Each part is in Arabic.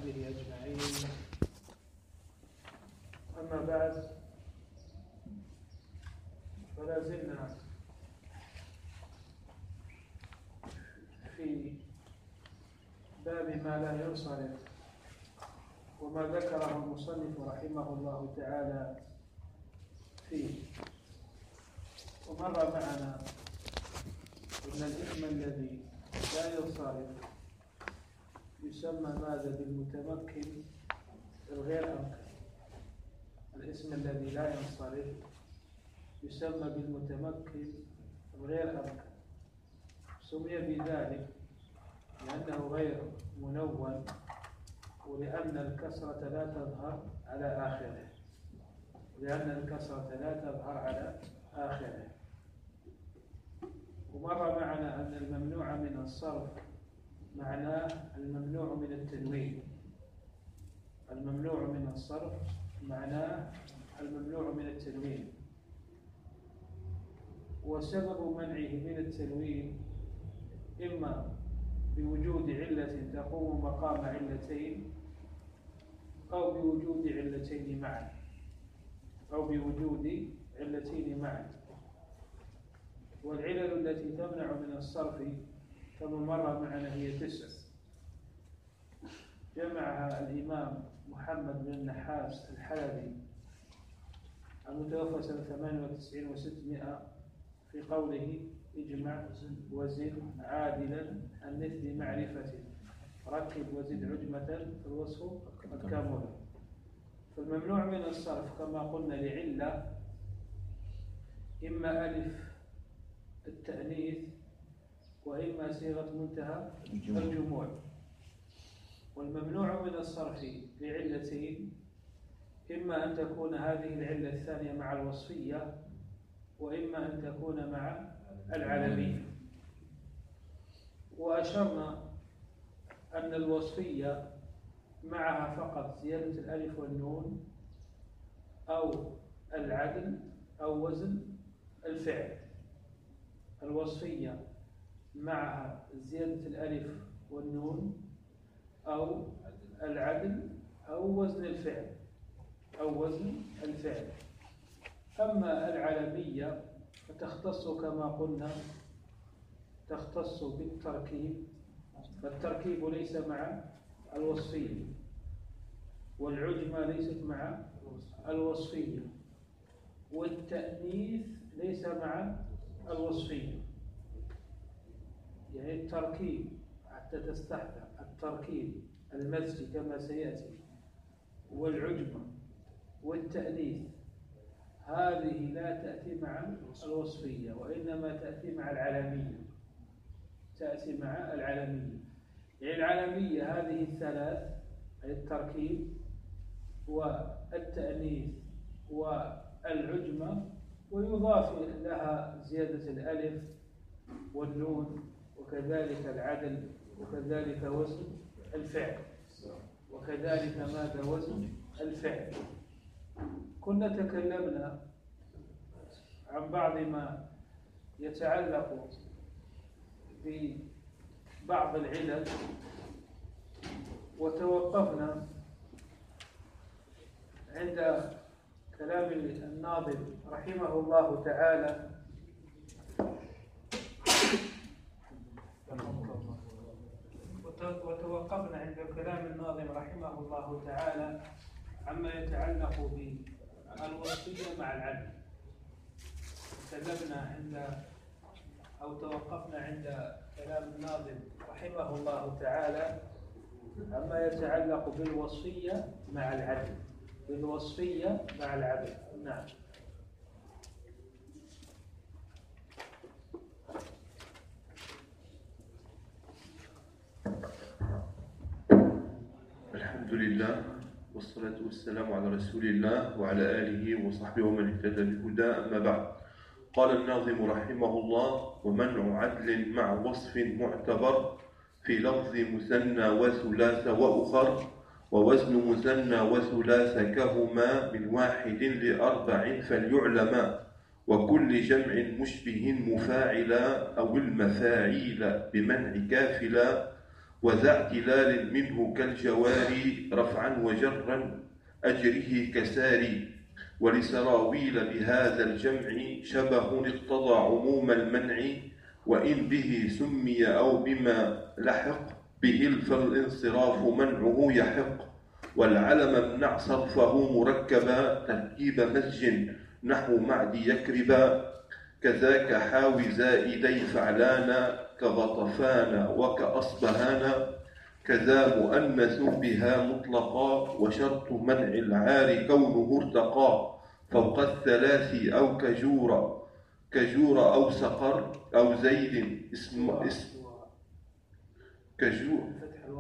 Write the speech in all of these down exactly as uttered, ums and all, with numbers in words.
وصحبه أجمعين. أما بعد، فلا زلنا في باب ما لا ينصرف وما ذكره المصنف رحمه الله تعالى فيه. ومر معنا أن الإثم الذي لا ينصرف يسمى ماذا؟ بالمتمكن الغير أمكن. الاسم الذي لا ينصرف يسمى بالمتمكن الغير أمكن. سمي بذلك لأنه غير منون، ولأن الكسرة لا تظهر على آخره لأن الكسرة لا تظهر على آخره. ومر معنا أن الممنوع من الصرف معناه الممنوع من التنوين. الممنوع من الصرف معناه الممنوع من التنوين. وسبب منعه من التنوين إما بوجود علة تقوم مقام علتين، أو بوجود علتين معا أو بوجود علتين معا. والعلل التي تمنع من الصرف كما مر معنا هي تسع، جمعها الإمام محمد بن النحاس الحلبي المتوفى سنة ثمانية وتسعين وستمائة في قوله: اجمع وزد عادلا النثل معرفة، ركب وزد عجمة الوصف الكامل. فالممنوع من الصرف كما قلنا لعلة، إما ألف التأنيث وإما صيغة منتهى الجموع. والممنوع من الصرف لعلتين، إما أن تكون هذه العلة الثانية مع الوصفية، وإما أن تكون مع العلمية. وأشرنا أن الوصفية معها فقط زيادة الألف والنون أو العدل أو وزن الفعل. الوصفية معها زيادة الألف والنون أو العدل أو وزن الفعل أو وزن الفعل. أما العلمية فتختص كما قلنا تختص بالتركيب، فالتركيب ليس مع الوصفية، والعجمة ليست مع الوصفية، والتأنيث ليس مع الوصفية. يعني التركيب حتى تستحضر التركيب المزجي كما سيأتي، والعجمة والتأنيث، هذه لا تأتي مع الوصفية، وإنما تأتي مع العلمية تأتي مع العلمية. يعني العلمية هذه الثلاث، أي التركيب والتأنيث والعجمة، ويضاف لها زيادة الألف والنون، وكذلك العدل، وكذلك وزن الفعل، وكذلك ماذا؟ وزن الفعل. كنا تكلمنا عن بعض ما يتعلق ببعض العلل، وتوقفنا عند كلام الناظم رحمه الله تعالى وتوقفنا عند كلام الناظم رحمه الله تعالى عما يتعلق بالوصفية مع العدل. تكلمنا عند أو توقفنا عند كلام الناظم رحمه الله تعالى عما يتعلق بالوصفية مع العدل بالوصفية مع العدل. نعم. الحمد لله والصلاة والسلام على رسول الله وعلى آله وصحبه ومن اهتدى بهدى. أما بعد، قال الناظم رحمه الله: ومنع عدل مع وصف معتبر في لفظ مثنى وثلاث وأخر، ووزن مثنى وثلاث كهما من واحد لأربع فليعلما، وكل جمع مشبه مفاعلا أو المفاعيل بمنع كافلا، وذا اعتلال منه كالجواري رفعا وجرا أجره كساري. ولسراويل بهذا الجمع شبه اقتضى عموم المنع، وإن به سمي أو بما لحق به فالانصراف منعه يحق. والعلم امنع صرفه مركبا تركيب مزج نحو معد يكربا، كذاك حاوي زائدي فعلانا كغطفان وكأصبهانا، كذا مؤنث بها مطلقا وشرط منع العار كونه ارتقى فوق الثلاث أو كجور كجور أو سقر أو زيد اسم اسم كجور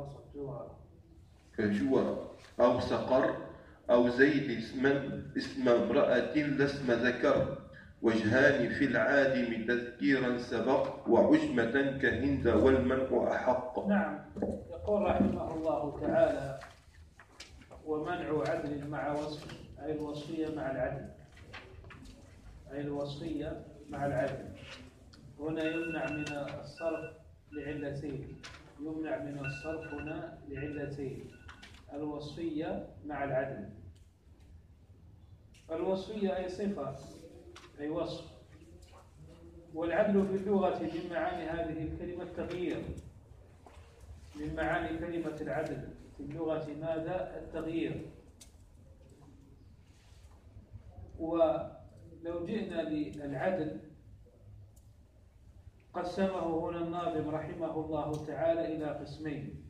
كجور أو سقر أو زيد اسما اسم امرأة لا اسم ذكر. وجهان في العادم تذكيرا سبق وعجمة كهند والمنع أحق. نعم. يقول رحمه الله تعالى: ومنع عدل مع وصف، أي الوصفية مع العدل، أي الوصفية مع العدل. هنا يمنع من الصرف لعلتين، يمنع من الصرف هنا لعلتين: الوصفية مع العدل. الوصفية أي صفة، أي وصف، والعدل في اللغة من معاني هذه الكلمة التغيير. من معاني كلمة العدل في اللغة ماذا؟ التغيير. ولو جئنا للعدل قسمه هنا الناظم رحمه الله تعالى إلى قسمين،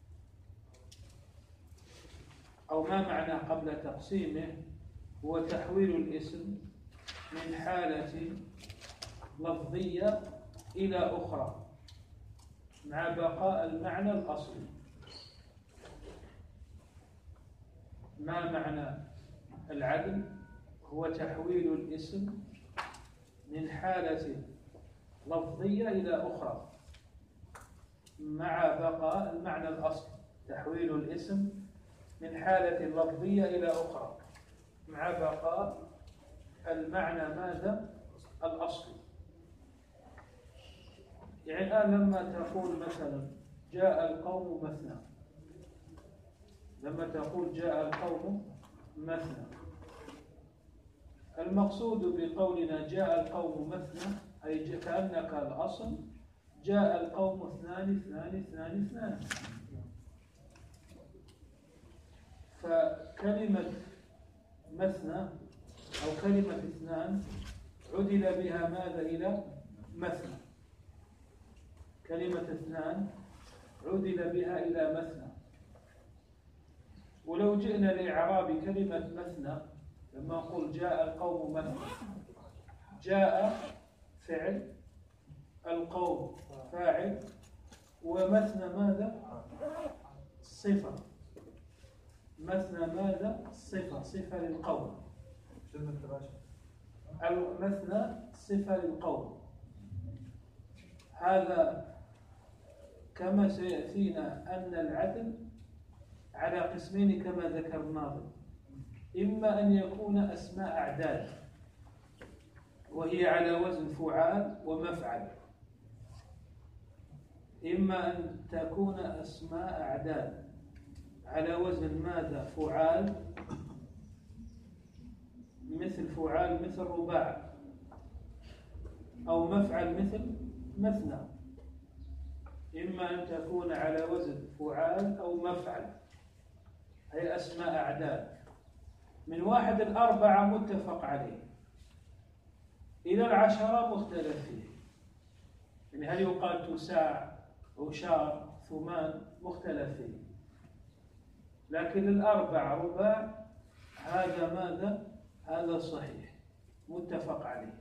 أو ما معنى قبل تقسيمه هو تحويل الاسم من حالة لفظية إلى أخرى مع بقاء المعنى الأصلي. ما معنى العدل؟ هو تحويل الاسم من حالة لفظية إلى أخرى مع بقاء المعنى الأصلي. تحويل الاسم من حالة لفظية إلى أخرى مع بقاء المعنى ماذا؟ الأصلي. يعني الآن لما تقول مثلا جاء القوم مثنى، لما تقول جاء القوم مثنى، المقصود بقولنا جاء القوم مثنى أي كأنك الأصل جاء القوم اثنان اثنان اثنان اثنان. فكلمة مثنى أو كلمة اثنان عدل بها ماذا إلى مثنى. كلمة اثنان عدل بها إلى مثنى. ولو جئنا لإعراب كلمة مثنى لما نقول جاء القوم مثنى، جاء فعل، القوم فاعل، ومثنى ماذا؟ صفة. مثنى ماذا؟ صفة، صفة للقوم. المثنى صفة للقوم. هذا كما سيأتينا أن العدل على قسمين كما ذكر الناظم: إما أن يكون أسماء أعداد وهي على وزن فعال ومفعل، إما أن تكون أسماء أعداد على وزن ماذا؟ فعال، مثل فعال مثل رباع، أو مفعل مثل مثنى. إما أن تكون على وزن فعال أو مفعل، هي أسماء أعداد من واحد الأربعة متفق عليه إلى العشرة مختلف فيه. يعني هل يقال تساع أو شار ثمان مختلف فيه، لكن الأربعة رباع هذا ماذا؟ هذا صحيح متفق عليه،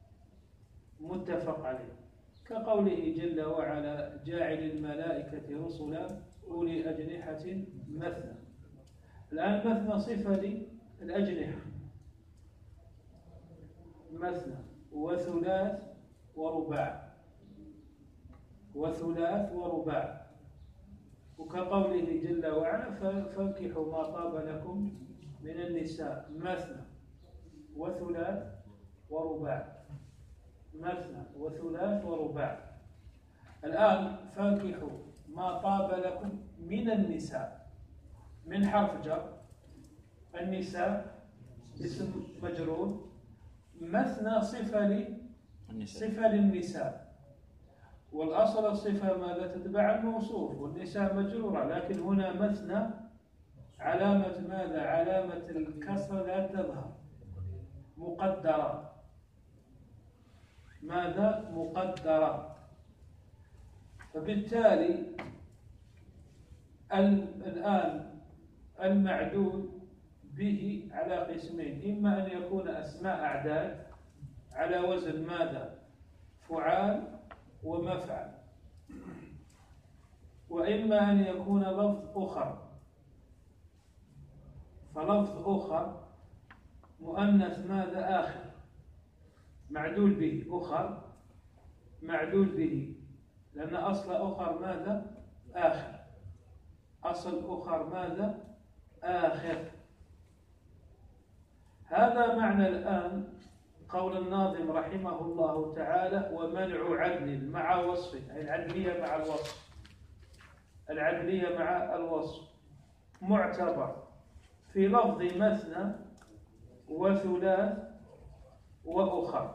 متفق عليه. كقوله جل وعلا: جاعل الملائكة رسلا أولي أجنحة مثنى. الآن مثنى صفة للأجنحة، مثنى وثلاث ورباع، وثلاث ورباع. وكقوله جل وعلا: فانكحوا ما طاب لكم من النساء مثنى وثلاث ورباع، مثنى وثلاث ورباع. الآن فانكحوا ما طاب لكم من النساء. من حرف جر، النساء اسم مجرور، مثنى صفة صفة للنساء، والأصل الصفة ماذا تتبع الموصوف، والنساء مجرورة، لكن هنا مثنى علامة ماذا؟ علامة الكسر لا تظهر، مقدرة. ماذا؟ مقدرة. فبالتالي الآن المعدود به على قسمين، إما أن يكون أسماء أعداد على وزن ماذا؟ فعال ومفعل، وإما أن يكون لفظ أخر. فلفظ أخر مؤنث ماذا؟ آخر، معدول به. أخر معدول به، لأن أصل أخر ماذا؟ آخر. أصل أخر ماذا؟ آخر. هذا معنى الآن قول الناظم رحمه الله تعالى: ومنع عدل مع وصف، أي العدلية مع الوصف، العدلية مع الوصف معتبر في لفظ مثنى وثلاث وأخر.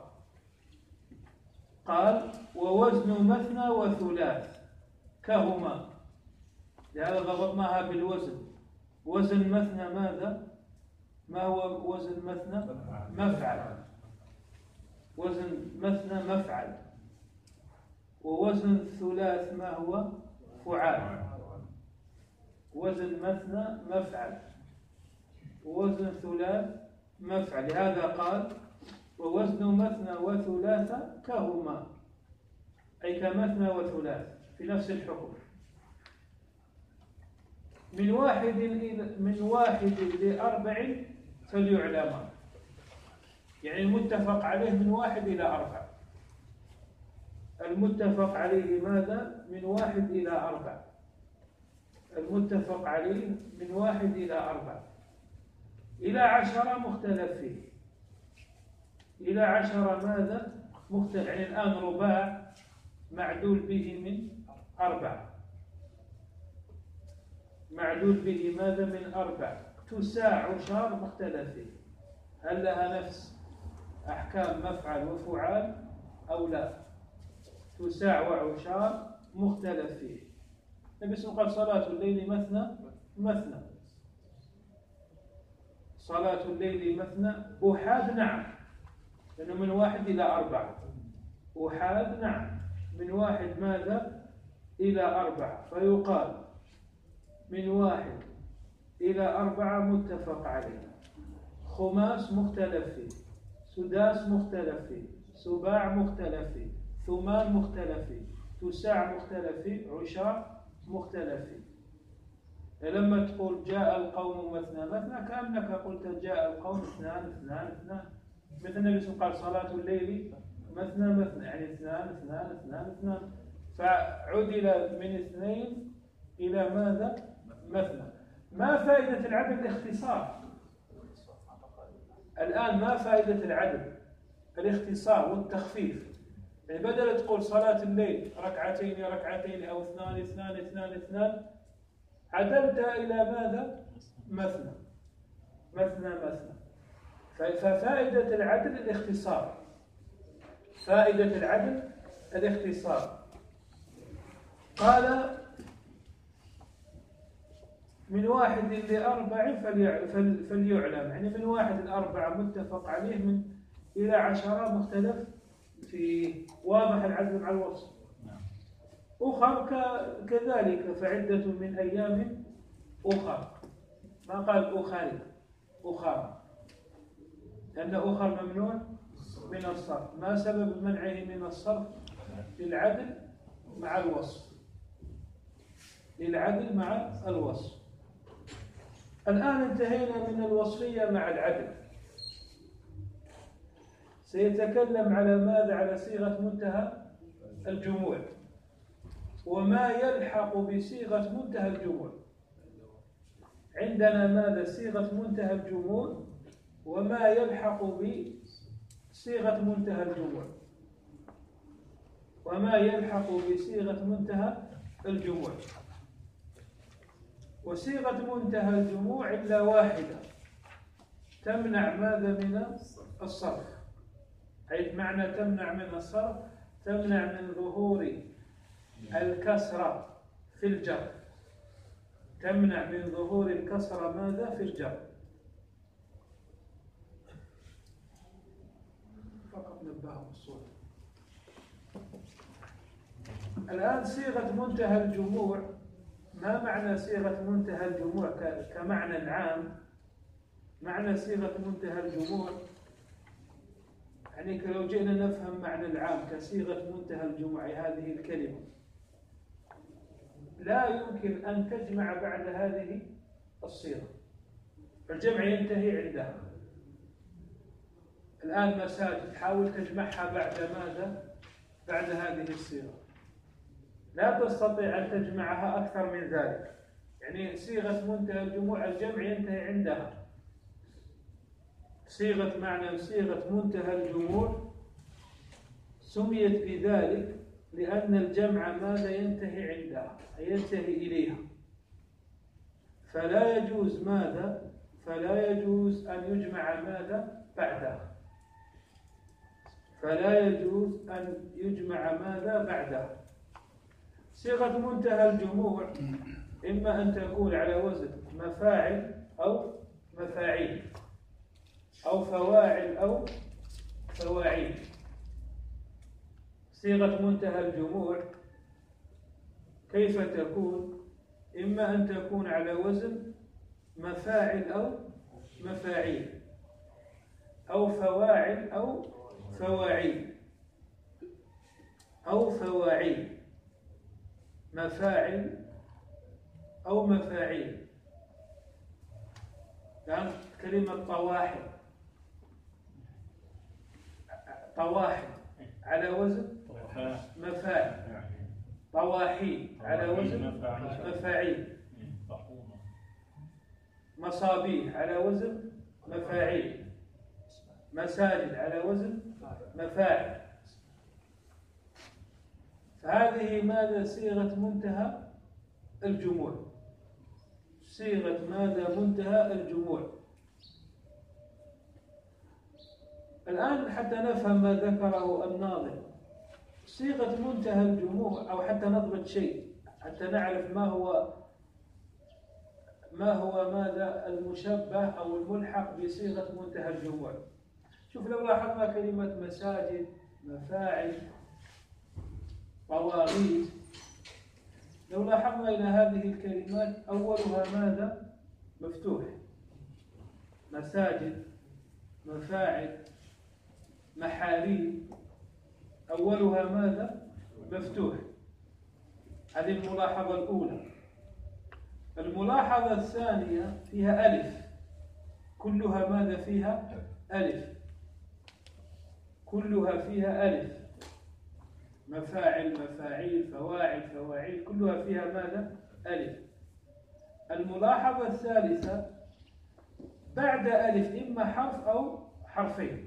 قال: ووزن مثنى وثلاث كهما، لهذا ضبطناها بالوزن. وزن مثنى ماذا؟ ما هو وزن مثنى؟ مفعل. وزن مثنى مفعل. ووزن ثلاث ما هو؟ فعال. وزن مثنى مفعل، ووزن ثلاث مفعل. لهذا قال: ووزن مثنى وثلاث كهما، أي كمثنى وثلاث في نفس الحكم. من واحد إلى من واحد لأربع فليعلما، يعني المتفق عليه من واحد إلى أربع. المتفق عليه ماذا؟ من واحد إلى أربع. المتفق عليه من واحد إلى أربع. إلى عشرة مختلف فيه. إلى عشرة ماذا؟ مختلف. يعني الآن رباع معدول به من أربع، معدول به ماذا؟ من أربع. تساع عشار مختلف فيه، هل لها نفس أحكام مفعل وفعال أو لا؟ تساع وعشار مختلف فيه. النبي صلى الله عليه وسلم قال: صلاة الليل مثنى مثنى. صلاة الليل مثنى. أحاد نعم، لأنه من واحد إلى أربعة. أحاد نعم، من واحد ماذا؟ إلى أربعة. فيقال من واحد إلى أربعة متفق عليه. خماس مختلف فيه، سداس مختلف فيه، سباع مختلف فيه، ثمان مختلف فيه، تساع مختلف فيه، عشاء مختلف فيه. لما تقول جاء القوم مثنى مثنى، كأنك قلت جاء القوم اثنان اثنان اثنان. مثل النبي صلى الله عليه وسلم قال: صلاة الليل مثنى مثنى، يعني اثنان اثنان اثنان اثنان. فعدل من اثنين إلى ماذا؟ مثنى. ما فائدة العدل؟ الاختصار. الآن ما فائدة العدل؟ الاختصار والتخفيف. يعني بدل تقول صلاة الليل ركعتين ركعتين أو اثنان اثنان اثنان اثنان، عدلت إلى ماذا؟ مثنى مثنى مثنى. ففائدة العدل الاختصار. فائدة العدل الاختصار. قال: من واحد لأربع فليعلم، يعني من واحد لأربعة متفق عليه، من إلى عشرة مختلف في. واضح العدل مع الوصف. أخر كذلك، فعدة من أيام أخر. ما قال أخر أخر، لأن أخر ممنوع من الصرف. ما سبب منعه من الصرف؟ للعدل مع الوصف. للعدل مع الوصف. الآن انتهينا من الوصفية مع العدل. سيتكلم على ماذا؟ على صيغة منتهى الجموع، وما يلحق بصيغة منتهى الجموع. عندنا ماذا؟ صيغة منتهى الجموع وما يلحق بصيغة منتهى الجموع. وما يلحق بصيغة منتهى الجموع. وصيغة منتهى الجموع إلا واحدة تمنع ماذا من الصرف، أي معنى تمنع من الصرف تمنع من ظهور الكسرة في الجر، تمنع من ظهور الكسرة ماذا في الجر. فقط نبههم الصورة. الآن صيغة منتهى الجموع، ما معنى صيغة منتهى الجموع كمعنى عام؟ معنى صيغة منتهى الجموع يعني لو جئنا نفهم معنى العام كصيغة منتهى الجموع هذه الكلمة، لا يمكن أن تجمع بعد هذه الصيغة، الجمع ينتهي عندها. الآن مساجد حاول تجمعها بعد ماذا؟ بعد هذه الصيغة، لا تستطيع أن تجمعها أكثر من ذلك. يعني صيغة منتهى الجموع الجمع ينتهي عندها. صيغة معنى صيغة منتهى الجموع سميت بذلك لأن الجمع ماذا ينتهي عندها، ينتهي إليها، فلا يجوز ماذا؟ فلا يجوز أن يجمع ماذا بعدها، فلا يجوز أن يجمع ماذا بعدها. صيغة منتهى الجموع إما أن تكون على وزن مفاعل أو مفاعيل أو فواعل أو فواعيل. صيغة منتهى الجموع كيف تكون؟ إما أن تكون على وزن مفاعل أو مفاعيل أو فواعل أو فواعيل أو فواعيل، مفاعل أو مفاعيل. الآن كلمة طواحن، طواحن على وزن مفاعل، طواحين على وزن مفاعيل، مصابيح على وزن مفاعيل، مساجد على وزن مفاعل. فهذه ماذا؟ صيغة منتهى الجموع. صيغة ماذا؟ منتهى الجموع. الآن حتى نفهم ما ذكره الناظم، صيغة منتهى الجموع، أو حتى نضبط شيء حتى نعرف ما هو ما هو ماذا المشبه أو الملحق بصيغة منتهى الجموع. شوف لو لاحظنا كلمة مساجد، مفاعل، طواغيت، لو لاحظنا إلى هذه الكلمات أولها ماذا؟ مفتوح. مساجد، مفاعل، محاريب، أولها ماذا؟ مفتوح. هذه الملاحظة الأولى. الملاحظة الثانية فيها ألف، كلها ماذا فيها؟ ألف، كلها فيها ألف. مفاعل، مفاعيل، فواعل، فواعيل، كلها فيها ماذا؟ ألف. الملاحظة الثالثة بعد ألف إما حرف أو حرفين.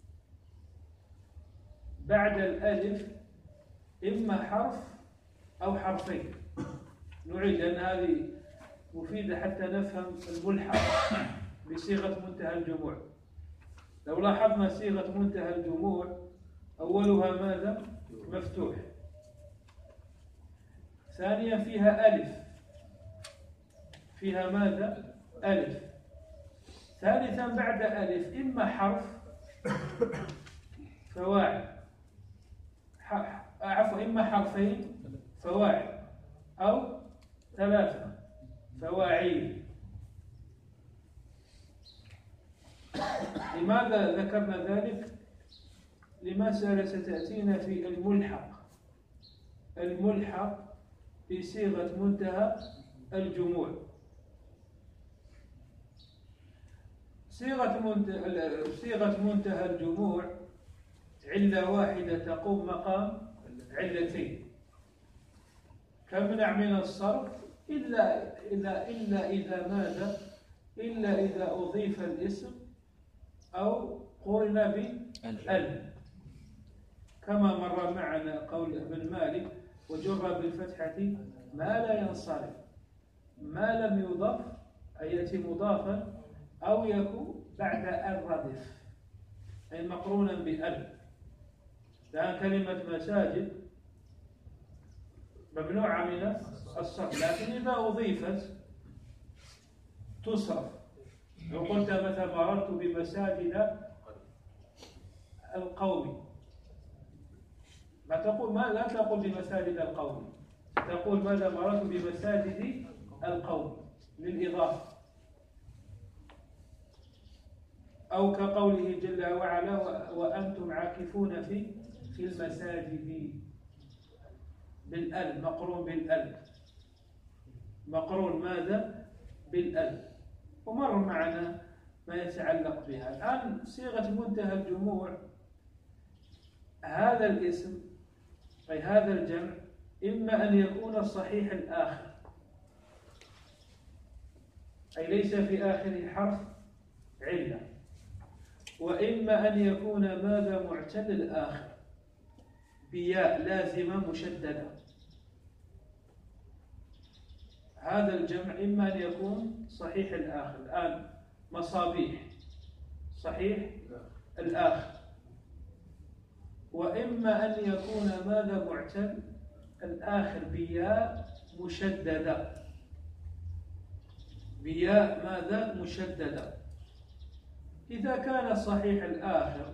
بعد الألف إما حرف أو حرفين. نعيد لأن هذه مفيدة حتى نفهم الملحق بصيغة منتهى الجموع. لو لاحظنا صيغة منتهى الجموع أولها ماذا؟ مفتوح. ثانيا فيها ألف، فيها ماذا؟ ألف. ثالثا بعد ألف إما حرف فواعل، عفوا إما حرفين فواعل أو ثلاثة فواعيل. لماذا ذكرنا ذلك؟ لمسألة ستأتينا في الملحق. الملحق في صيغة منتهى الجموع. صيغة منتهى صيغة منتهى الجموع علة واحدة تقوم مقام علتين. تمنع من الصرف إلا إلا إلا إذا ماذا؟ إلا إذا أضيف الاسم أو قرن بال، كما مر معنا قول ابن مالك: وجر بالفتحة ما لا ينصرف ما لم يضاف أي يأتي مضافا أو يكون بعد الردف أي مقرونا بأل. لأن كلمة مساجد ممنوعة من الصرف، لكن إذا أضيفت تصرف. لو قلت مثلا مررت بمساجد القوم، ما تقول ما لا تقول بمساجد القوم، تقول ماذا؟ مررت بمساجد القوم للإضافة. أو كقوله جل وعلا وأنتم عاكفون في في المساجد بالأل، مقرون بالأل، مقرون ماذا؟ بالأل. ومر معنا ما يتعلق بها. الآن صيغة منتهى الجموع، هذا الاسم أي هذا الجمع إما أن يكون صحيح الآخر أي ليس في آخره حرف علة، وإما أن يكون ماذا؟ معتل الآخر بياء لازمة مشددة. هذا الجمع إما أن يكون صحيح الآخر. الآن مصابيح صحيح الآخر، وإما أن يكون ماذا؟ معتل الآخر بياء مشددة، بياء ماذا؟ مشددة. إذا كان صحيح الآخر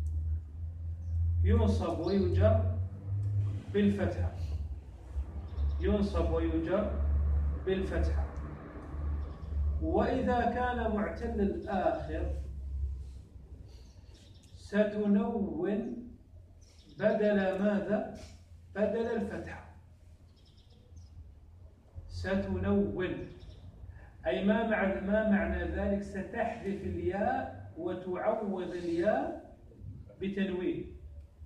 ينصب ويجر بالفتحة، ينصب ويجر بالفتحة. وإذا كان معتل الآخر ستنون بدل ماذا؟ بدل الفتحة. ستنون أي ما معنى, ما معنى ذلك؟ ستحذف الياء وتعوض الياء بتنوين.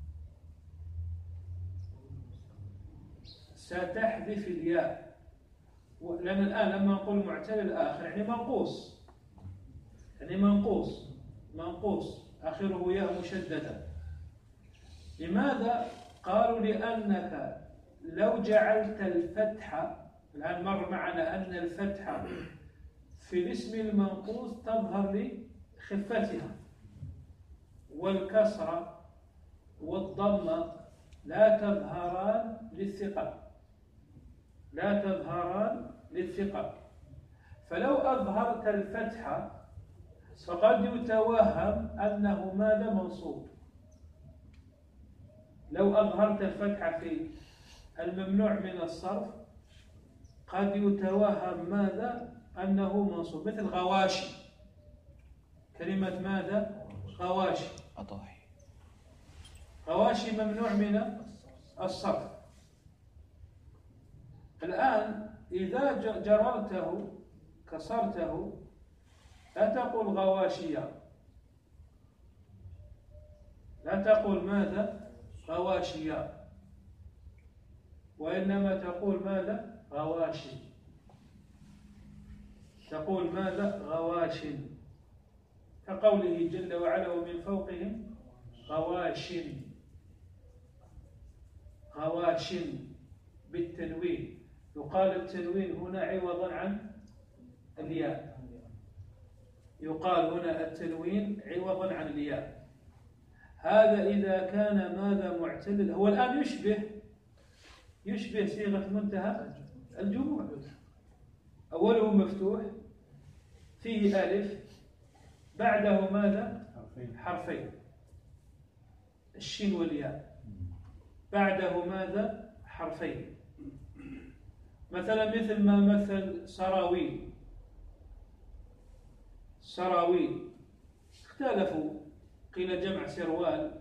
ستحذف الياء، لأن الآن لما نقول معتل الآخر يعني منقوص، يعني منقوص منقوص آخره ياء مشددة. لماذا؟ قالوا لأنك لو جعلت الفتحة، الآن مر معنا أن الفتحة في الاسم المنقوص تظهر لخفتها، والكسرة والضمة لا تظهران للثقل، لا تظهران للثقل. فلو أظهرت الفتحة فقد يتوهم أنه ماذا؟ منصوب. لو أظهرت الفتحة في الممنوع من الصرف قد يتوهم ماذا؟ أنه منصوب، مثل غواشي. كلمة ماذا؟ غواشي، أضاحي. غواشي ممنوع من الصرف. الآن إذا جررته كسرته لا تقول غواشية، لا تقول ماذا؟ غواشية، وإنما تقول ماذا؟ غواشي. تقول ماذا؟ غواش، كقوله جل وعلا ومن فوقهم غواش، غواش بالتنوين. يقال التنوين هنا عوضا عن الياء، يقال هنا التنوين عوضا عن الياء. هذا إذا كان ماذا؟ معتل. هو الآن يشبه يشبه صيغة منتهى الجموع. أوله مفتوح فيه ألف، بعده ماذا؟ حرفين، الشين والياء، بعده ماذا؟ حرفين. مثلا مثل ما مثل سراويل، سراويل اختلفوا، قيل جمع سروال،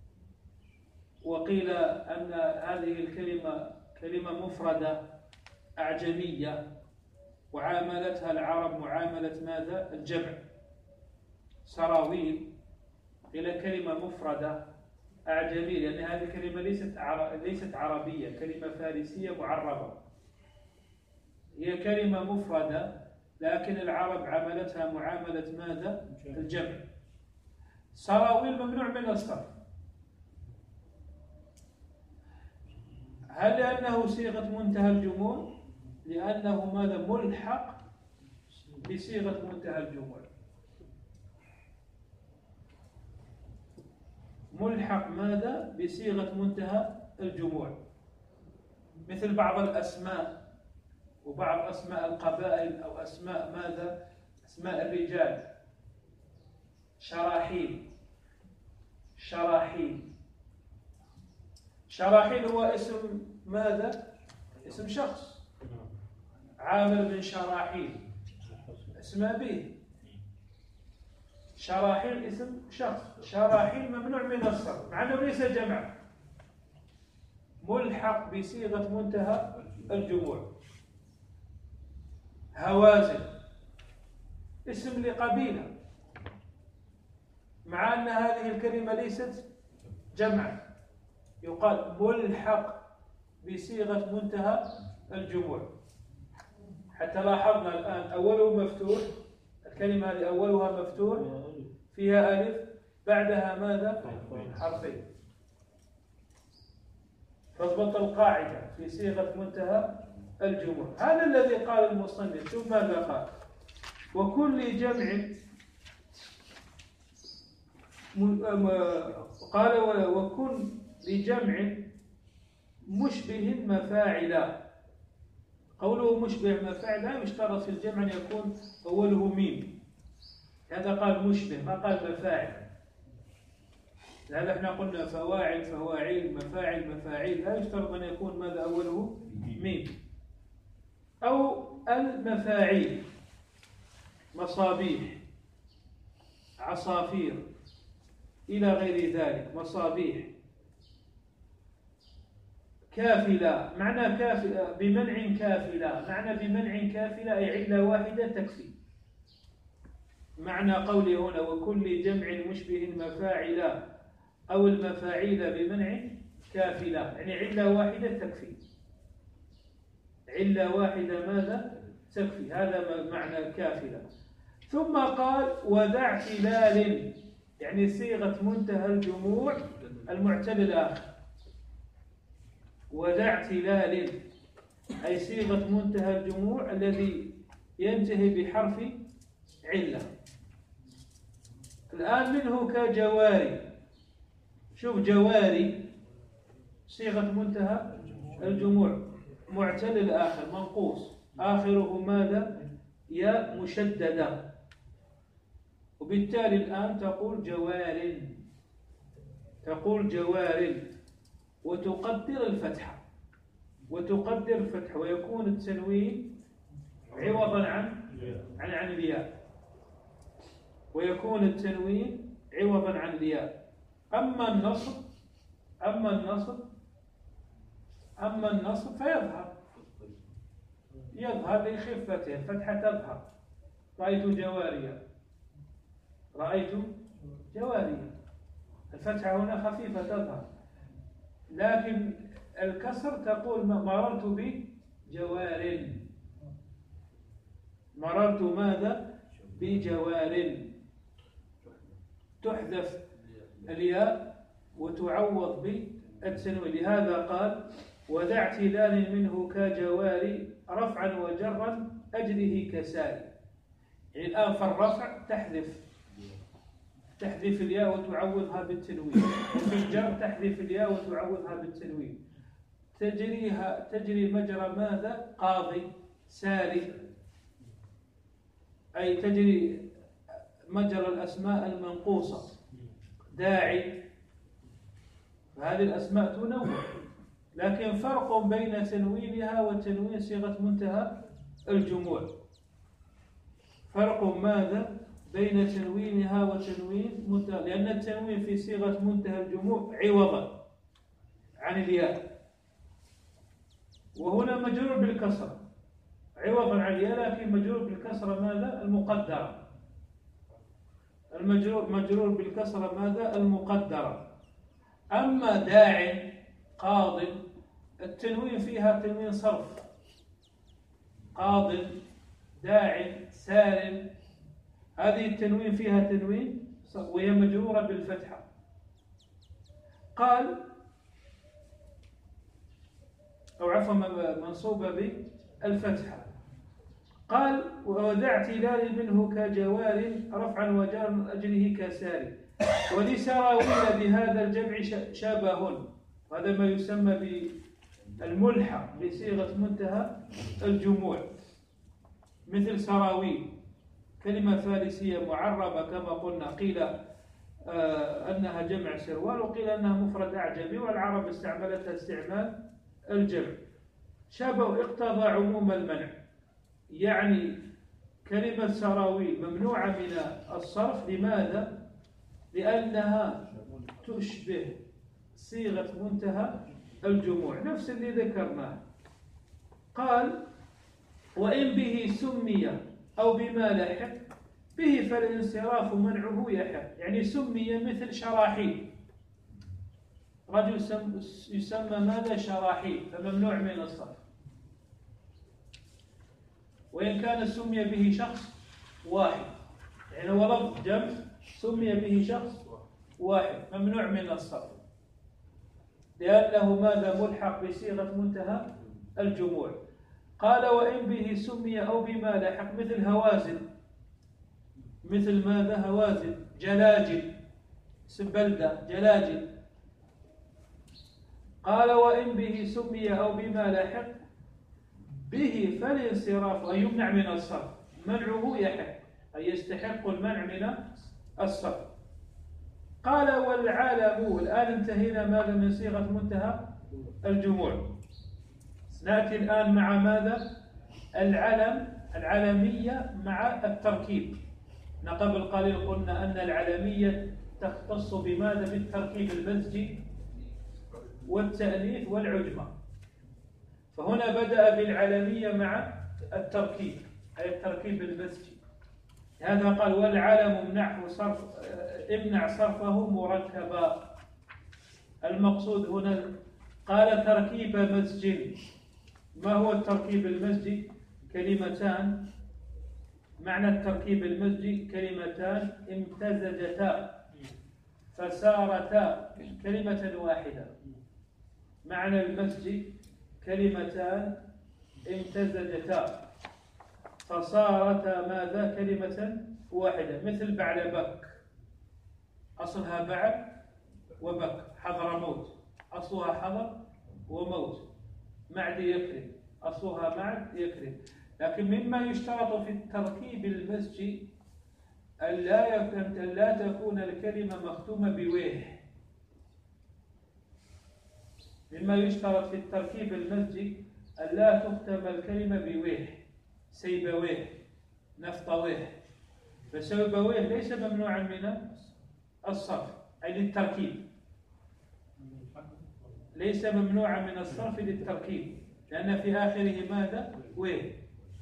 وقيل أن هذه الكلمة كلمة مفردة أعجمية وعاملتها العرب معاملة ماذا؟ الجمع. سراويل قيل كلمة مفردة أعجمية، لأن هذه الكلمة ليست ليست عربية، كلمة فارسية معربة، هي كلمة مفردة لكن العرب عاملتها معاملة ماذا؟ الجمع. سراويل ممنوع من الصرف. هل لأنه صيغة منتهى الجموع؟ لأنه ماذا؟ ملحق بصيغة منتهى الجموع. ملحق ماذا؟ بصيغة منتهى الجموع، مثل بعض الأسماء وبعض أسماء القبائل أو أسماء ماذا؟ أسماء الرجال. شراحيل، شراحيل، شراحيل هو اسم ماذا؟ اسم شخص. عامر بن شراحيل اسم أبيه. شراحيل اسم شخص. شراحيل ممنوع من الصرف مع أنه ليس جمع، ملحق بصيغة منتهى الجموع. هوازن اسم لقبيلة مع أن هذه الكلمة ليست جمعا، يقال ملحق بصيغة منتهى الجموع. حتى لاحظنا الآن أوله مفتوح، الكلمة هذه أولها مفتوح فيها ألف بعدها ماذا؟ حرفين. فاضبط القاعدة في صيغة منتهى الجموع. هذا الذي قال المصنف. شوف ماذا قال: وكل جمع، قال وكل لجمع مشبه مفاعلا. قوله مشبه مفاعل لا يشترط في الجمع أن يكون أوله ميم، هذا قال مشبه ما قال مفاعل. لهذا احنا قلنا فواعل فواعيل مفاعل مفاعيل، لا يشترط أن يكون ماذا أوله ميم. أو المفاعيل مصابيح، عصافير، إلى غير ذلك. مصابيح. كافلة، معنى كافلة بمنع كافلة، معنى بمنع كافلة أي علة واحدة تكفي. معنى قوله هنا وكل جمع مشبه مفاعل أو المفاعيل بمنع كافلة، يعني علة واحدة تكفي. علة واحدة ماذا؟ تكفي. هذا معنى كافلة. ثم قال وذا اعتلال، يعني صيغة منتهى الجموع المعتل الآخر. وذا اعتلال أي صيغة منتهى الجموع الذي ينتهي بحرف علة. الآن منه كجواري. شوف جواري صيغة منتهى الجموع معتل الآخر منقوص، آخره ماذا؟ يا مشددة، وبالتالي الآن تقول جوار، تقول جوار وتقدر الفتحة، وتقدر الفتحة ويكون التنوين عوضا عن عن عن الياء، ويكون التنوين عوضا عن الياء. أما النصب أما النصب أما النصب فيظهر يظهر لخفته، الفتحة تظهر. رأيت جواريا، رأيت جواريا، الفتحة هنا خفيفة تظهر. لكن الكسر تقول مررت بجوار، مررت ماذا؟ بجوار. تحذف الياء وتعوض بالتنوين. لهذا قال وذا اعتلال منه كجوار رفعا وجرا أجله كساري. يعني الآن في الرفع تحذف تحذف الياء وتعوضها بالتنوين، وفي الجر تحذف الياء وتعوضها بالتنوين. تجريها تجري مجرى ماذا؟ قاضي، ساري، أي تجري مجرى الأسماء المنقوصة. داعي، فهذه الأسماء تنوع، لكن فرق بين تنوينها وتنوين صيغة منتهى الجموع. فرق ماذا؟ بين تنوينها وتنوين منتهى، لأن التنوين في صيغة منتهى الجموع عوضا عن الياء، وهنا مجرور بالكسرة عوضا عن الياء، لكن مجرور بالكسرة ماذا؟ المقدرة. المجرور مجرور بالكسرة ماذا؟ المقدرة. أما داع، قاض، التنوين فيها تنوين صرف. قاض، داع، سار، هذه التنوين فيها تنوين صرف وهي مجرورة بالفتحة. قال أو عفوا منصوبة الفتحة. قال وذا اعتلال منه كجوار رفعا وجر من أجله كسار، ولسراويل بهذا الجمع شبه، هذا ما يسمى بالملحق بصيغة منتهى الجموع، مثل سراويل كلمة فارسية معربة كما قلنا، قيل آه أنها جمع سروال وقيل أنها مفرد أعجمي، والعرب استعملتها استعمال الجمع. شبه اقتضى عموم المنع، يعني كلمة سراويل ممنوعة من الصرف. لماذا؟ لأنها تشبه صيغة منتهى الجموع، نفس اللي ذكرناه. قال وإن به سمي أو بما لحق به فالانصراف منعه يحق، يعني سمي مثل شراحيل، رجل يسمى ماذا؟ شراحيل، فممنوع من الصرف. وإن كان سمي به شخص واحد، يعني هو لفظ جمع سمي به شخص واحد، ممنوع من الصرف، لأنه ماذا؟ ملحق بصيغة منتهى الجموع. قال وإن به سمي أو بما لحق مثل هوازن، مثل ماذا؟ هوازن، جلاجل، اسم بلدة جلاجل. قال وإن به سمي أو بما لحق به فالانصراف أي يمنع من الصرف، منعه يحق أي يستحق المنع من الصرف. قال والعالم، الآن انتهينا ماذا؟ من صيغة منتهى الجموع. نأتي الآن مع ماذا؟ العلم، العلمية مع التركيب. قبل قليل قلنا أن العلمية تختص بماذا؟ بالتركيب المزجي والتأنيث والعجمة، فهنا بدأ بالعلمية مع التركيب، أي التركيب المزجي. هذا قال والعلم امنعه صرف، امنع صرفه مركبا. المقصود هنا قال تركيب مزج. ما هو التركيب المزجي؟ كلمتان، معنى التركيب المزجي كلمتان امتزجتا فصارتا كلمة واحدة. معنى المزج كلمتان امتزجتا فصارتا ماذا؟ كلمة واحدة، مثل بعلبك أصلها بعل وبك، حضرموت أصلها حضر وموت، معد يكرم أصلها معد يكرم. لكن مما يشترط في التركيب المزجي ألا يكون لا تكون الكلمة مختومة بويه. مما يشترط في التركيب المزجي ألا تختم الكلمة بويه، سيبويه، نفطويه. فسيبويه ليس ممنوعا من الصرف أي للتركيب، ليس ممنوعا من الصرف للتركيب، لأن في آخره ماذا؟ ويه.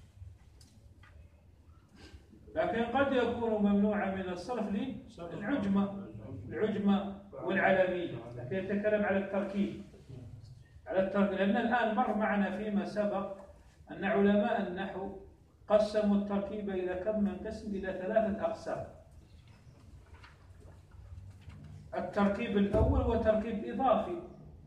لكن قد يكون ممنوعا من الصرف للعجمة، العجمة والعلمية، لكن يتكلم على التركيب، على التركيب. لأن الآن مر معنا فيما سبق أن علماء النحو قسموا التركيب إلى كم من قسم؟ إلى ثلاثة أقسام. التركيب الأول هو تركيب إضافي،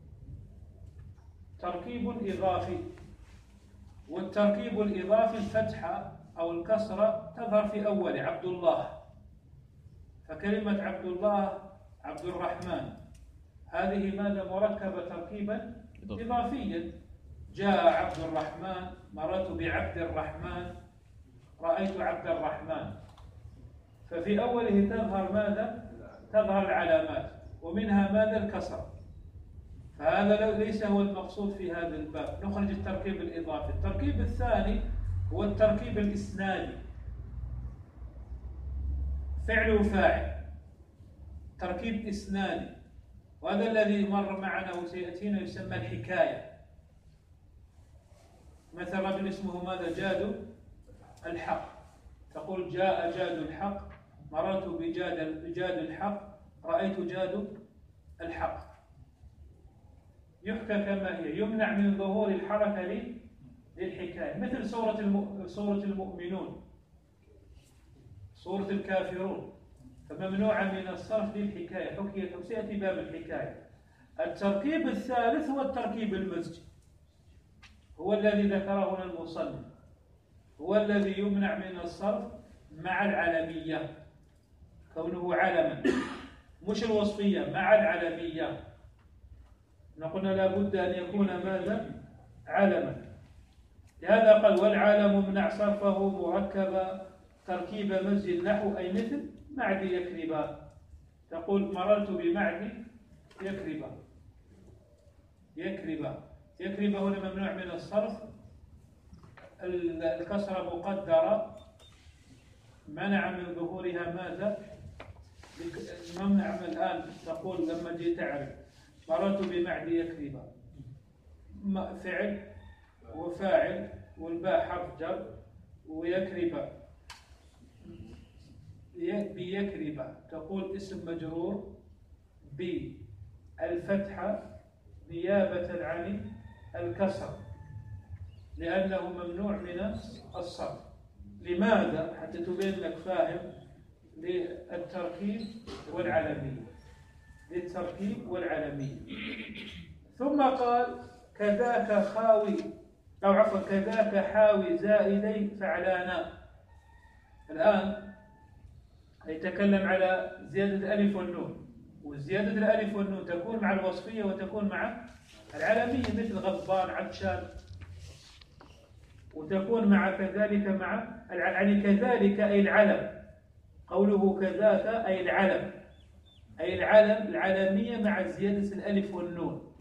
تركيب إضافي. والتركيب الإضافي الفتحة أو الكسرة تظهر في أول عبد الله، فكلمة عبد الله عبد الرحمن هذه ماذا؟ مركبة تركيبا إضافيا. جاء عبد الرحمن، مررت بعبد الرحمن، رأيت عبد الرحمن. ففي أوله تظهر ماذا؟ تظهر العلامات، ومنها ماذا؟ الكسر. فهذا ليس هو المقصود في هذا الباب، نخرج التركيب الإضافي. التركيب الثاني هو التركيب الإسنادي، فعل وفاعل، تركيب إسنادي، وهذا الذي مر معنا وسيأتينا يسمى الحكاية. مثل رجل اسمه ماذا؟ جاد الحق، تقول جاء جاد الحق، مررت بجاد بجاد الحق، رأيت جاد الحق. يحكى كما هي، يمنع من ظهور الحركة للحكاية، مثل سورة الم... سورة المؤمنون، سورة الكافرون، فممنوع من الصرف للحكاية، حكيت وسيأتي باب الحكاية. التركيب الثالث هو التركيب المزجي. هو الذي ذكره هنا المصنف، هو الذي يمنع من الصرف مع العلمية، كونه علما، مش الوصفية، مع العلمية. نقول لا بد أن يكون ماذا؟ علما. لهذا قال والعالم امنع صرفه مركبا تركيب مزج نحو أي مثل معد يكربا. تقول مررت بمعد يكربا، يكربا يكربا هنا ممنوع من الصرف، الكسرة مقدرة، منع من ظهورها ماذا؟ ممنع من الآن. تقول لما جيت تعرف مررت بمعد يكربا، فعل وفاعل والباء حرف جر، ويكربا بيكربا تقول اسم مجرور بالفتحة نيابة عن الكسر، لأنه ممنوع من الصرف. لماذا؟ حتى تبين لك فاهم للتركيب والعلمية، للتركيب والعلمية. ثم قال كذاك خاوي أو عفوا كذاك حاوي زائدي فعلانا. الآن يتكلم على زيادة الألف والنون، وزيادة الألف والنون تكون مع الوصفية وتكون مع العلمية، مثل غضبان عطشان، وتكون مع كذلك مع يعني كذلك أي العلم. قوله كذاك أي العلم، أي العلم العلمية مع زيادة الألف والنون،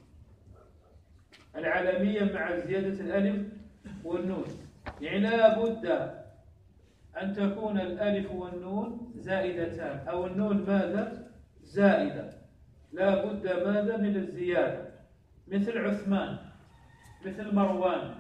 العلمية مع زيادة الألف والنون. يعني لا بد أن تكون الألف والنون زائدتان، أو النون ماذا؟ زائدة، لا بد ماذا؟ من الزيادة، مثل عثمان، مثل مروان،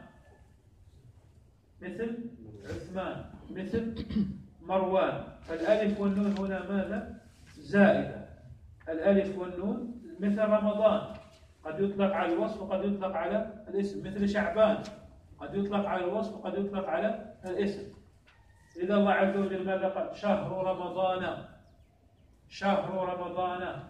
مثل عثمان، مثل مروان. فالألف والنون هنا ماذا؟ زائدة. الألف والنون مثل رمضان، قد يطلق على الوصف وقد يطلق على الاسم، مثل شعبان قد يطلق على الوصف وقد يطلق على الاسم. إذا الله عز وجل ماذا قال؟ شهر رمضان، شهر رمضان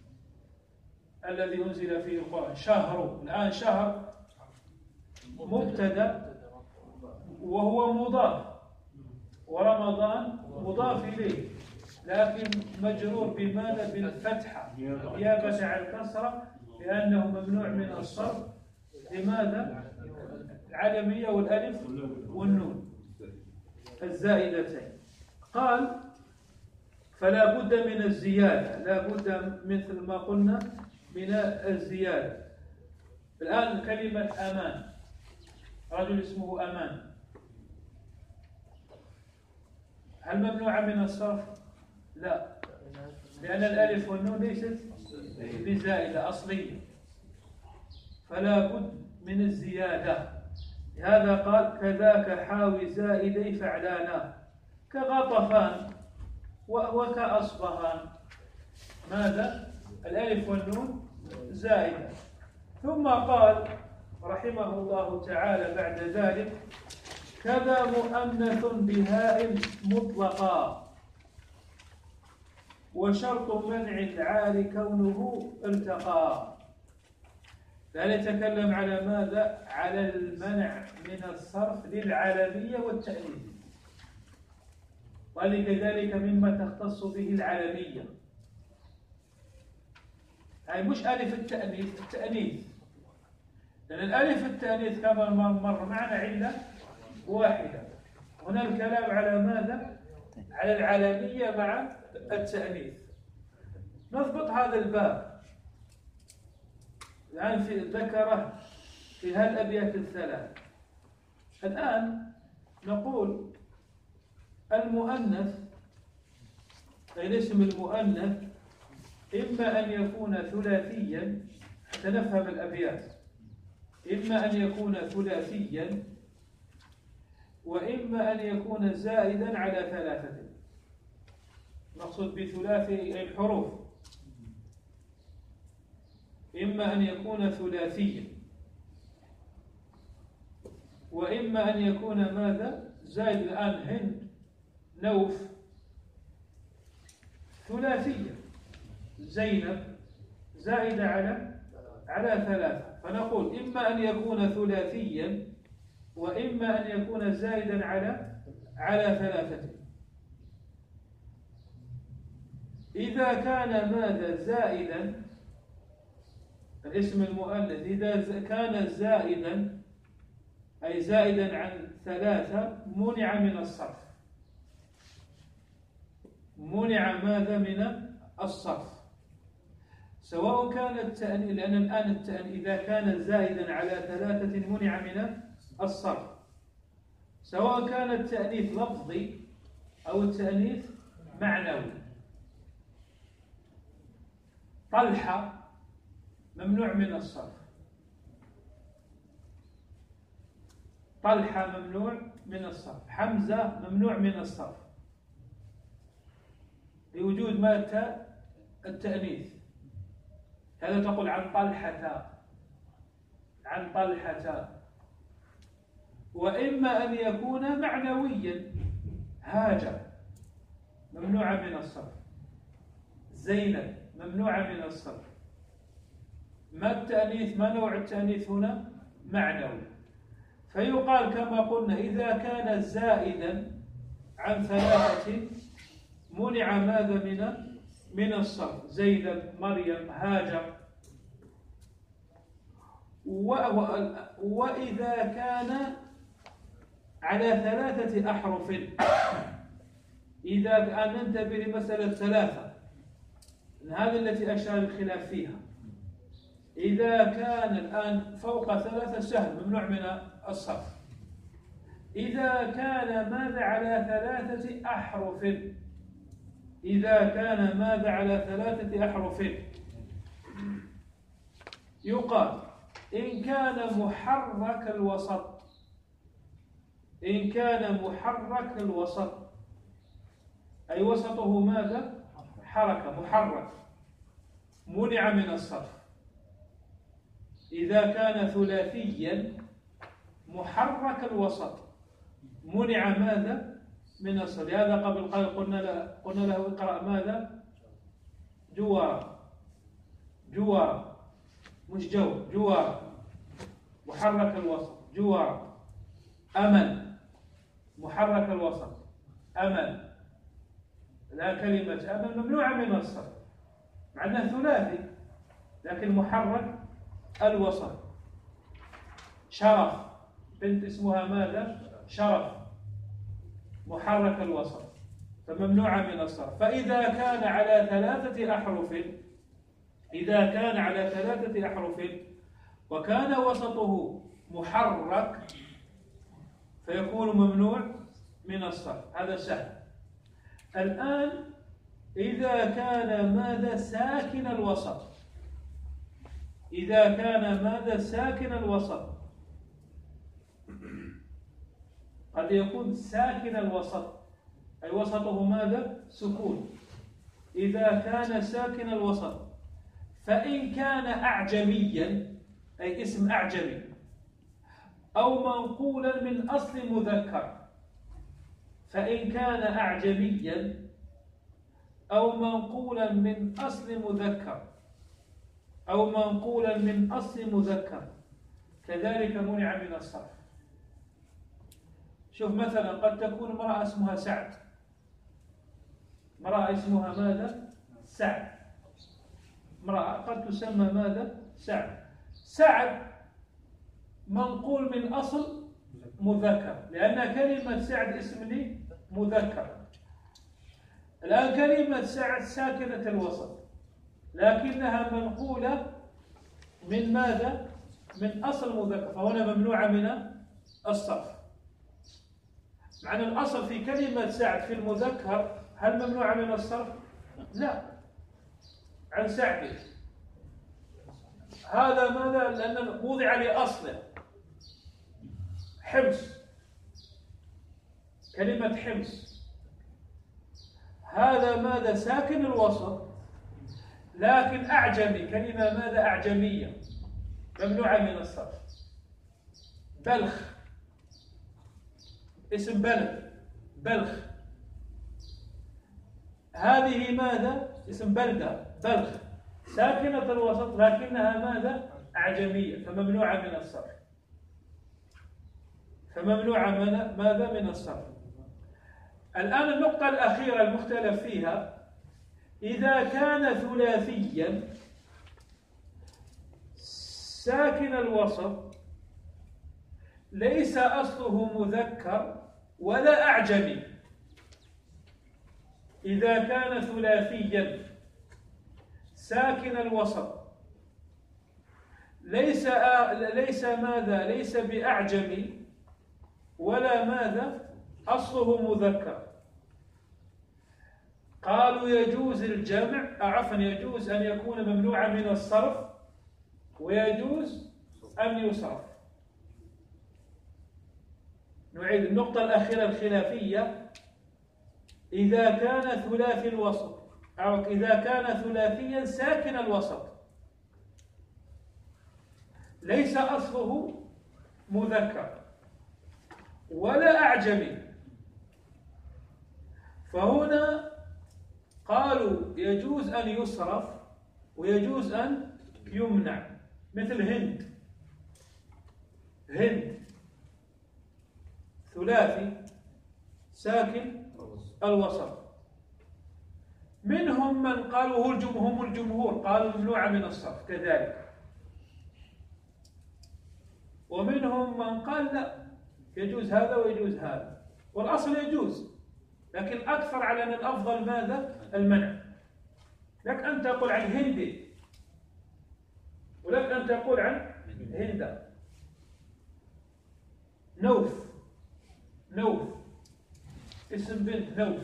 الذي أنزل فيه القرآن. شهر، الآن شهر مبتدأ وهو مضاف، ورمضان مضاف إليه، لكن مجرور بماذا؟ بالفتحة نيابة عن الكسرة، لأنه ممنوع من الصرف. لماذا؟ العلمية والألف والنون الزائدتين. قال فلا بد من الزيادة، لا بد مثل ما قلنا من الزيادة. الآن كلمة أمان، رجل اسمه أمان، هل ممنوعة من الصرف؟ لا، لأن الألف والنون ليست بزائدة أصلية، فلا بد من الزيادة. هذا قال كذاك حاوي زائدي فعلانا، كغطفان وكأصبهان، ماذا؟ الألف والنون زائدة. ثم قال رحمه الله تعالى بعد ذلك كذا مؤنث بهاء مطلقا، وشرط منع العار كونه التقى. لا يتكلم على ماذا؟ على المنع من الصرف للعلمية والتأنيث، ولكذلك مما تختص به العلمية، يعني مش ألف التأنيث، التأنيث، لأن الألف التأنيث كما مر معنا علة واحدة. هنا الكلام على ماذا؟ على العلمية مع التأنيث. نضبط هذا الباب الآن، في ذكره في هالأبيات الثلاث. الآن نقول المؤنث، أي الاسم المؤنث، إما أن يكون ثلاثيا، حتى نفهم الأبيات، إما أن يكون ثلاثيا، وإما أن يكون زائدا على ثلاثة. نقصد بثلاثي الحروف، إما أن يكون ثلاثيا، وإما أن يكون ماذا؟ زائد. الآن هند، نوف ثلاثية، زينب زائدة على على ثلاثة. فنقول إما أن يكون ثلاثيا وإما أن يكون زائدا على على ثلاثة. إذا كان ماذا زائدا الاسم المؤنث إذا كان زائدا أي زائدا عن ثلاثة منع من الصرف. منع ماذا من الصرف، سواء كان التأنيث، لأن الآن التأنيث إذا كان زائدا على ثلاثة منع من الصرف، سواء كان التأنيث لفظي أو التأنيث معنوي. طلحة ممنوع من الصرف، طلحة ممنوع من الصرف، حمزة ممنوع من الصرف لوجود ما التأنيث. هذا تقول عن طلحة، عن طلحة. وإما أن يكون معنويا، هاجر ممنوعة من الصرف، زينب ممنوعة من الصرف. ما التأنيث؟ ما نوع التأنيث هنا؟ معنوي. فيقال كما قلنا إذا كان زائدا عن ثلاثة منع ماذا من من الصرف، زينب، مريم، هاجر. وإذا كان على ثلاثة أحرف، إذا كان ننتبه لمسألة ثلاثة هذه التي أشار الخلاف فيها، إذا كان الآن فوق ثلاثة سهل ممنوع من الصرف. إذا كان ماذا على ثلاثة أحرف، إذا كان ماذا على ثلاثة أحرف يقال إن كان محرك الوسط، إن كان محرك الوسط أي وسطه ماذا؟ حركة، محرك، منع من الصرف. إذا كان ثلاثيا محرك الوسط منع ماذا؟ من الصرف. هذا قبل قليل قلنا له قلنا له اقرأ ماذا؟ جوار، جوار مش جو، جوار محرك الوسط، جوار. أمل محرك الوسط، أمل. الآن كلمة أمل ممنوعة من الصرف مع أنها ثلاثي لكن محرك الوسط. شرف، بنت اسمها ماذا؟ شرف، محرك الوسط فممنوعة من الصرف. فإذا كان على ثلاثة أحرف، إذا كان على ثلاثة أحرف وكان وسطه محرك فيكون ممنوع من الصرف. هذا سهل. الآن إذا كان ماذا؟ ساكن الوسط، إذا كان ماذا؟ ساكن الوسط. قد يكون ساكن الوسط أي وسطه ماذا؟ سكون. إذا كان ساكن الوسط فإن كان أعجميا أي اسم أعجمي أو منقولا من أصل مذكر، فإن كان أعجميا أو منقولا من أصل مذكر أو منقولا من أصل مذكر كذلك منع من الصرف. شوف مثلا قد تكون امرأة اسمها سعد، امرأة اسمها ماذا؟ سعد، امرأة قد تسمى ماذا؟ سعد. سعد منقول من أصل مذكر لأن كلمة سعد اسم لي مذكر. الآن كلمة سعد ساكنة الوسط لكنها منقولة من ماذا؟ من أصل مذكر، فهنا ممنوعة من الصرف. معنى الأصل في كلمة سعد في المذكر هل ممنوعة من الصرف؟ لا، عن سعد. هذا ماذا؟ لأنه وضع لأصله. حمص، كلمة حمص هذا ماذا؟ ساكن الوسط لكن أعجمي، كلمة ماذا؟ أعجمية ممنوعة من الصرف. بلخ، اسم بلد، بلخ، هذه ماذا؟ اسم بلدة، بلخ، ساكنة الوسط لكنها ماذا؟ أعجمية فممنوعة من الصرف. فممنوع من ماذا؟ من الصرف. الآن النقطة الأخيرة المختلف فيها، إذا كان ثلاثيا ساكن الوسط ليس أصله مذكر ولا أعجمي. إذا كان ثلاثيا ساكن الوسط ليس ليس ماذا؟ ليس بأعجمي ولا ماذا؟ أصله مذكر. قالوا يجوز الجمع، عفوا يجوز أن يكون ممنوعا من الصرف ويجوز أن يصرف. نعيد النقطة الأخيرة الخلافية، إذا كان ثلاثي الوسط أو إذا كان ثلاثيا ساكن الوسط ليس أصله مذكر ولا أعجمي، فهنا قالوا يجوز أن يصرف ويجوز أن يمنع. مثل هند، هند ثلاثي ساكن الوسط. منهم من قالوا هم الجمهور قالوا ممنوع من الصرف كذلك، ومنهم من قال لا يجوز هذا ويجوز هذا، والأصل يجوز، لكن أكثر على أن الأفضل ماذا؟ المنع. لك أن تقول عن هندي ولك أن تقول عن هندا. نوف، نوف اسم بنت نوف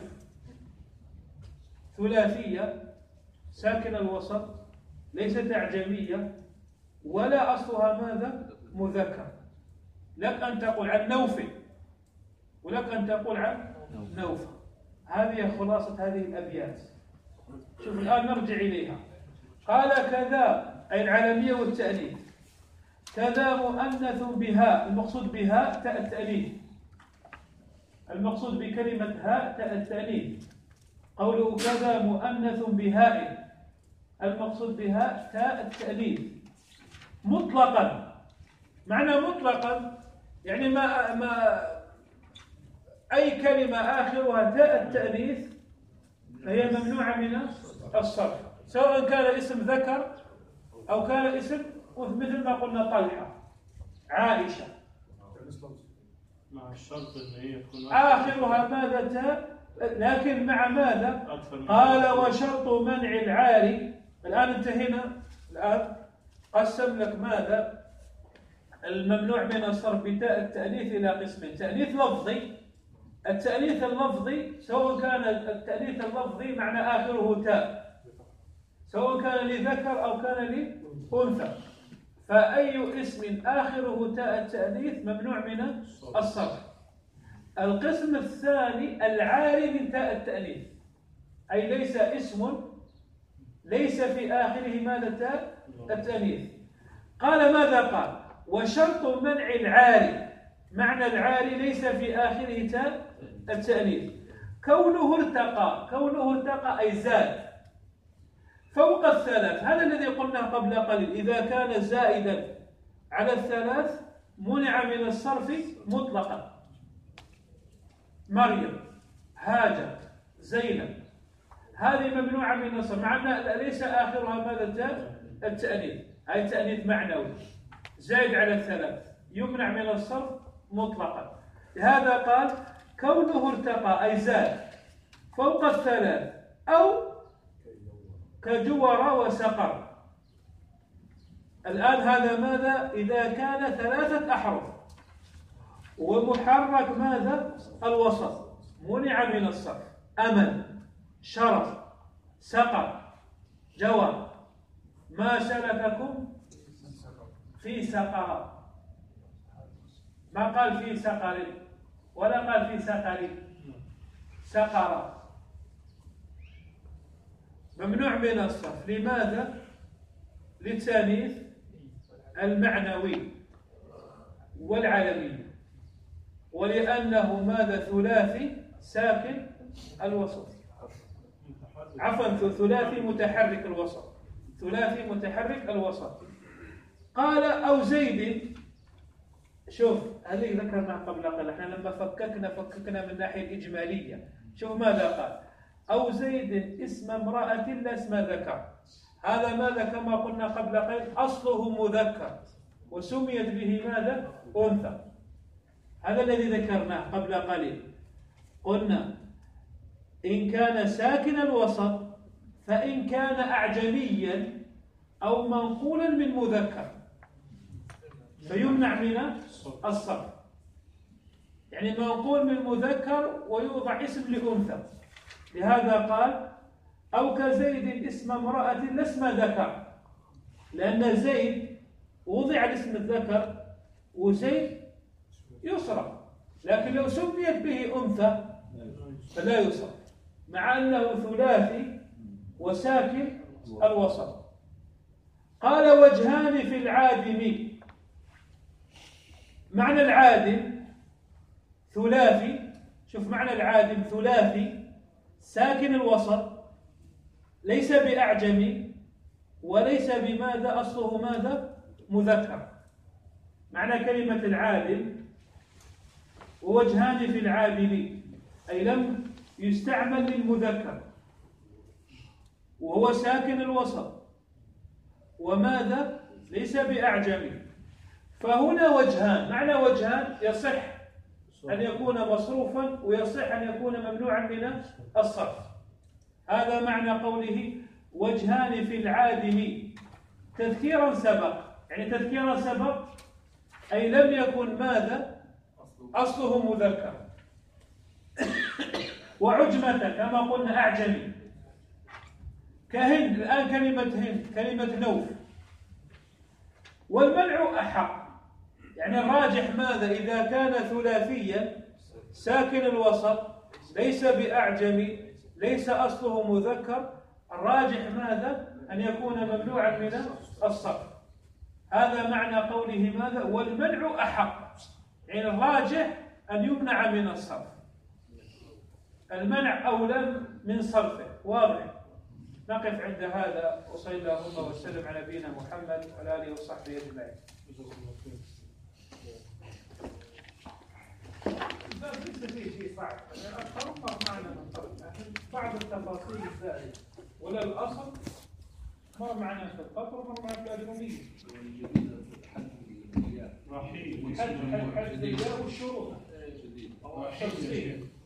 ثلاثية ساكن الوسط ليست أعجمية ولا أصلها ماذا؟ مذكر. لك أن تقول عن نوف ولك أن تقول عن نوف. هذه خلاصة هذه الأبيات. شوف الآن نرجع إليها. قال كذا أي العالمية والتأنيث، كذا مؤنث بها، المقصود بها تاء التأنيث، المقصود بكلمة هاء تاء التأنيث. قوله كذا مؤنث بهاء، المقصود بها تاء التأنيث مطلقا. معنى مطلقا يعني ما ما أي كلمة آخرها تاء التأنيث فهي ممنوعة من الصرف، سواء كان اسم ذكر أو كان اسم مثل ما قلنا طلحة، عائشة، مع الشرط ان هي تكون آخرها ماذا؟ تاء، لكن مع ماذا؟ قال وشرط منع العاري. الآن انتهينا، الآن قسم لك ماذا؟ الممنوع من الصرف بتاء التأنيث إلى قسمين: تأنيث لفظي، التأنيث اللفظي سواء كان التأنيث اللفظي معنى آخره تاء، سواء كان لذكر أو كان لأنثى، فأي اسم آخره تاء التأنيث ممنوع من الصرف. القسم الثاني العاري من تاء التأنيث، أي ليس اسم ليس في آخره ماذا؟ تاء التأنيث. قال ماذا قال؟ وشرط منع العاري، معنى العاري ليس في آخره تاء التأنيث، كونه ارتقى، كونه ارتقى أي زاد فوق الثلاث. هذا الذي قلناه قبل قليل، إذا كان زائدا على الثلاث منع من الصرف مطلقا. مريم، هاجر، زينب، هذه ممنوعة من الصرف، مع أن ليس آخرها ماذا؟ تاء التأنيث، أي تأنيث معنوي زائد على الثلاث يمنع من الصرف مطلقا. لهذا قال كونه ارتقى أي زاد فوق الثلاث، أو كجور وسقر. الآن هذا ماذا؟ إذا كان ثلاثة أحرف ومحرك ماذا؟ الوسط منع من الصرف. أمل، شرف، سقر، جوار. ما سلككم في سقر، ما قال في سقر ولا قال في سقر، سقر ممنوع من الصرف. لماذا؟ للتانيث المعنوي والعلمي، ولأنه ماذا؟ ثلاثي ساكن الوسط، عفوا ثلاثي متحرك الوسط، ثلاثي متحرك الوسط. قال أو زيد، شوف هذه ذكرنا قبل قليل، احنا لما فككنا فككنا من الناحية الإجمالية. شوف ماذا قال: أو زيد اسم امرأة لا اسم ذكر. هذا ماذا كما قلنا قبل قليل أصله مذكر وسميت به ماذا؟ أنثى. هذا الذي ذكرناه قبل قليل. قلنا إن كان ساكن الوسط فإن كان أعجميا أو منقولا من مذكر فيمنع من الصرف، يعني منقول من مذكر ويوضع اسم لأنثى. لهذا قال: أو كزيد اسم امرأة لا اسم ذكر، لأن زيد وضع الاسم الذكر وزيد يصرف، لكن لو سميت به أنثى فلا يصرف، مع أنه ثلاثي وساكن الوسط. قال: وجهان في العادم. معنى العادم ثلاثي، شوف معنى العادم ثلاثي ساكن الوسط، ليس بأعجمي وليس بماذا أصله ماذا؟ مذكر. معنى كلمة العادم: ووجهان في العادم، أي لم يستعمل للمذكر وهو ساكن الوسط وماذا؟ ليس بأعجمي. فهنا وجهان. معنى وجهان: يصح أن يكون مصروفا ويصح أن يكون ممنوعا من الصرف. هذا معنى قوله وجهان في العادم. تذكيرا سبق، يعني تذكيرا سبق أي لم يكن ماذا؟ أصله مذكر. وعجمة كما قلنا أعجمي، كهند. الآن كلمة هند كلمة نوف. والمنع أحق، يعني الراجح ماذا؟ إذا كان ثلاثيا ساكن الوسط ليس بأعجمي ليس أصله مذكر، الراجح ماذا؟ أن يكون ممنوعا من الصرف. هذا معنى قوله ماذا؟ والمنع أحق، يعني الراجح أن يمنع من الصرف، المنع أولى من صرفه. واضح؟ نقف عند هذا، وصلى اللهم وسلم على نبينا محمد وعلى آله وصحبه أجمعين. ليس فيه شيء صعب، الأصل مر معنا من قبل، لكن بعض التفاصيل الزائدة، ولا الأصل مر معنا في القطر ومر معنا في الأجنبية. حج حج حج الشروط.